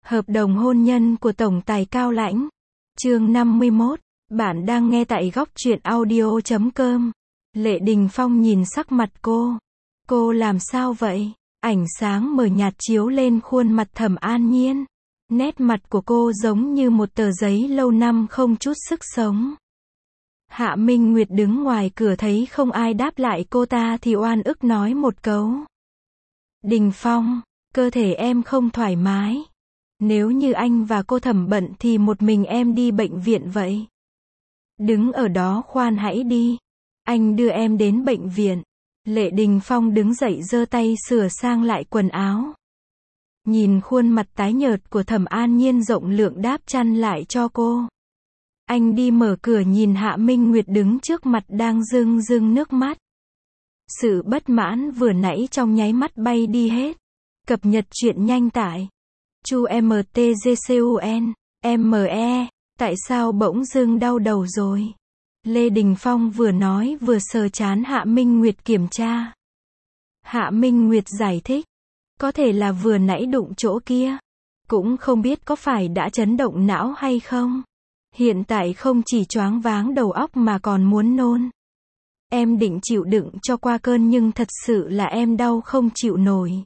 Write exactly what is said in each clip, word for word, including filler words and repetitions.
Hợp đồng hôn nhân của tổng tài Cao Lãnh. Chương năm mươi mốt. Bạn đang nghe tại góc truyện audio chấm com. Lệ Đình Phong nhìn sắc mặt cô. Cô làm sao vậy? Ánh sáng mờ nhạt chiếu lên khuôn mặt Thẩm An Nhiên. Nét mặt của cô giống như một tờ giấy lâu năm không chút sức sống. Hạ Minh Nguyệt đứng ngoài cửa thấy không ai đáp lại cô ta thì oan ức nói một câu. Đình Phong, cơ thể em không thoải mái. Nếu như anh và cô Thẩm bận thì một mình em đi bệnh viện vậy. Đứng ở đó khoan hãy đi. Anh đưa em đến bệnh viện. Lệ Đình Phong đứng dậy giơ tay sửa sang lại quần áo. Nhìn khuôn mặt tái nhợt của Thẩm An Nhiên rộng lượng đáp chăn lại cho cô. Anh đi mở cửa nhìn Hạ Minh Nguyệt đứng trước mặt đang rưng rưng nước mắt. Sự bất mãn vừa nãy trong nháy mắt bay đi hết. Cập nhật truyện nhanh tại Chu em tê giê xê u en, em e, tại sao bỗng dưng đau đầu rồi? Lê Đình Phong vừa nói vừa sờ trán Hạ Minh Nguyệt kiểm tra. Hạ Minh Nguyệt giải thích. Có thể là vừa nãy đụng chỗ kia. Cũng không biết có phải đã chấn động não hay không. Hiện tại không chỉ choáng váng đầu óc mà còn muốn nôn. Em định chịu đựng cho qua cơn nhưng thật sự là em đau không chịu nổi.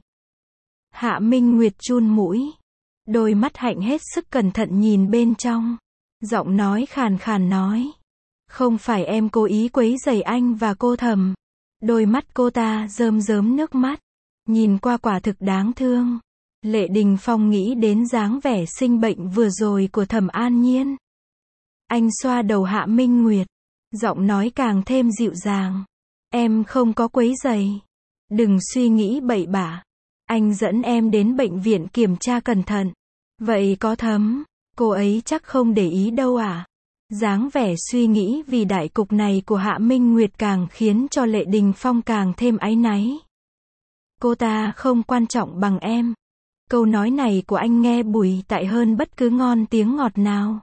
Hạ Minh Nguyệt chun mũi. Đôi mắt hạnh hết sức cẩn thận nhìn bên trong. Giọng nói khàn khàn nói. Không phải em cố ý quấy rầy anh và cô Thẩm. Đôi mắt cô ta rơm rớm nước mắt. Nhìn qua quả thực đáng thương. Lệ Đình Phong nghĩ đến dáng vẻ sinh bệnh vừa rồi của Thẩm An Nhiên. Anh xoa đầu Hạ Minh Nguyệt. Giọng nói càng thêm dịu dàng. Em không có quấy rầy. Đừng suy nghĩ bậy bạ. Anh dẫn em đến bệnh viện kiểm tra cẩn thận. Vậy có Thấm, cô ấy chắc không để ý đâu à? Dáng vẻ suy nghĩ vì đại cục này của Hạ Minh Nguyệt càng khiến cho Lệ Đình Phong càng thêm áy náy. Cô ta không quan trọng bằng em. Câu nói này của anh nghe bùi tại hơn bất cứ ngon tiếng ngọt nào.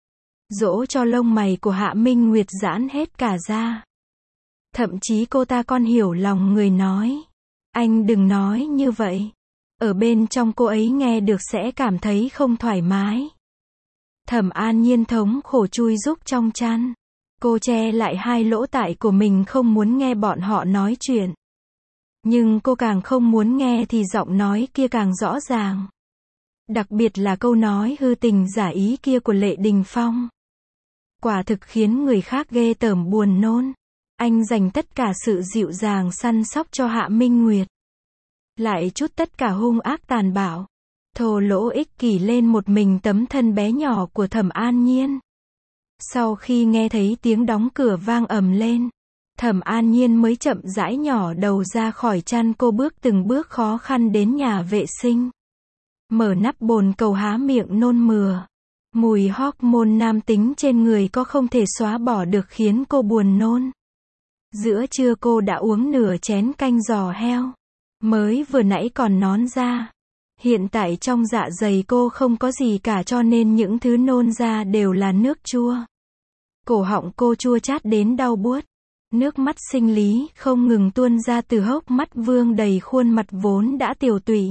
Dỗ cho lông mày của Hạ Minh Nguyệt giãn hết cả ra. Thậm chí cô ta còn hiểu lòng người nói. Anh đừng nói như vậy. Ở bên trong cô ấy nghe được sẽ cảm thấy không thoải mái. Thẩm An Nhiên thống khổ chui rúc trong chăn. Cô che lại hai lỗ tai của mình không muốn nghe bọn họ nói chuyện. Nhưng cô càng không muốn nghe thì giọng nói kia càng rõ ràng. Đặc biệt là câu nói hư tình giả ý kia của Lệ Đình Phong. Quả thực khiến người khác ghê tởm buồn nôn. Anh dành tất cả sự dịu dàng săn sóc cho Hạ Minh Nguyệt. Lại chút tất cả hung ác tàn bạo. Thô lỗ ích kỷ lên một mình tấm thân bé nhỏ của Thẩm An Nhiên. Sau khi nghe thấy tiếng đóng cửa vang ầm lên, Thẩm An Nhiên mới chậm rãi nhỏ đầu ra khỏi chăn, cô bước từng bước khó khăn đến nhà vệ sinh. Mở nắp bồn cầu há miệng nôn mửa. Mùi hormone nam tính trên người có không thể xóa bỏ được khiến cô buồn nôn. Giữa trưa cô đã uống nửa chén canh giò heo. Mới vừa nãy còn nón ra. Hiện tại trong dạ dày cô không có gì cả cho nên những thứ nôn ra đều là nước chua. Cổ họng cô chua chát đến đau buốt. Nước mắt sinh lý không ngừng tuôn ra từ hốc mắt vương đầy khuôn mặt vốn đã tiều tụy.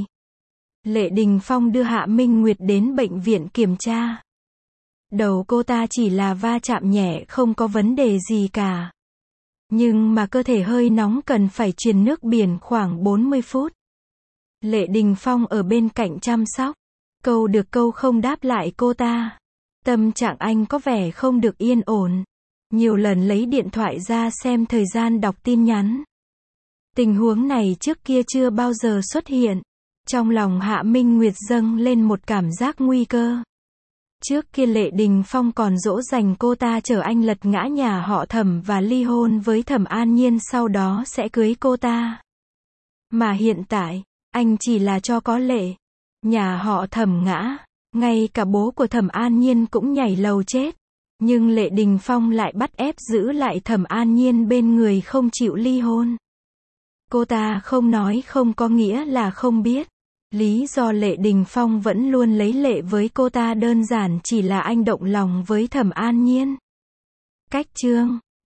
Lệ Đình Phong đưa Hạ Minh Nguyệt đến bệnh viện kiểm tra. Đầu cô ta chỉ là va chạm nhẹ không có vấn đề gì cả. Nhưng mà cơ thể hơi nóng cần phải truyền nước biển khoảng bốn mươi phút. Lệ Đình Phong ở bên cạnh chăm sóc. Câu được câu không đáp lại cô ta. Tâm trạng anh có vẻ không được yên ổn. Nhiều lần lấy điện thoại ra xem thời gian đọc tin nhắn. Tình huống này trước kia chưa bao giờ xuất hiện. Trong lòng Hạ Minh Nguyệt dâng lên một cảm giác nguy cơ. Trước kia Lệ Đình Phong còn dỗ dành cô ta chở anh lật ngã nhà họ Thẩm và ly hôn với Thẩm An Nhiên, sau đó sẽ cưới cô ta. Mà hiện tại, anh chỉ là cho có lệ. Nhà họ Thẩm ngã, ngay cả bố của Thẩm An Nhiên cũng nhảy lầu chết. Nhưng Lệ Đình Phong lại bắt ép giữ lại Thẩm An Nhiên bên người không chịu ly hôn. Cô ta không nói không có nghĩa là không biết. Lý do Lệ Đình Phong vẫn luôn lấy lệ với cô ta đơn giản chỉ là anh động lòng với Thẩm An Nhiên. Cách chương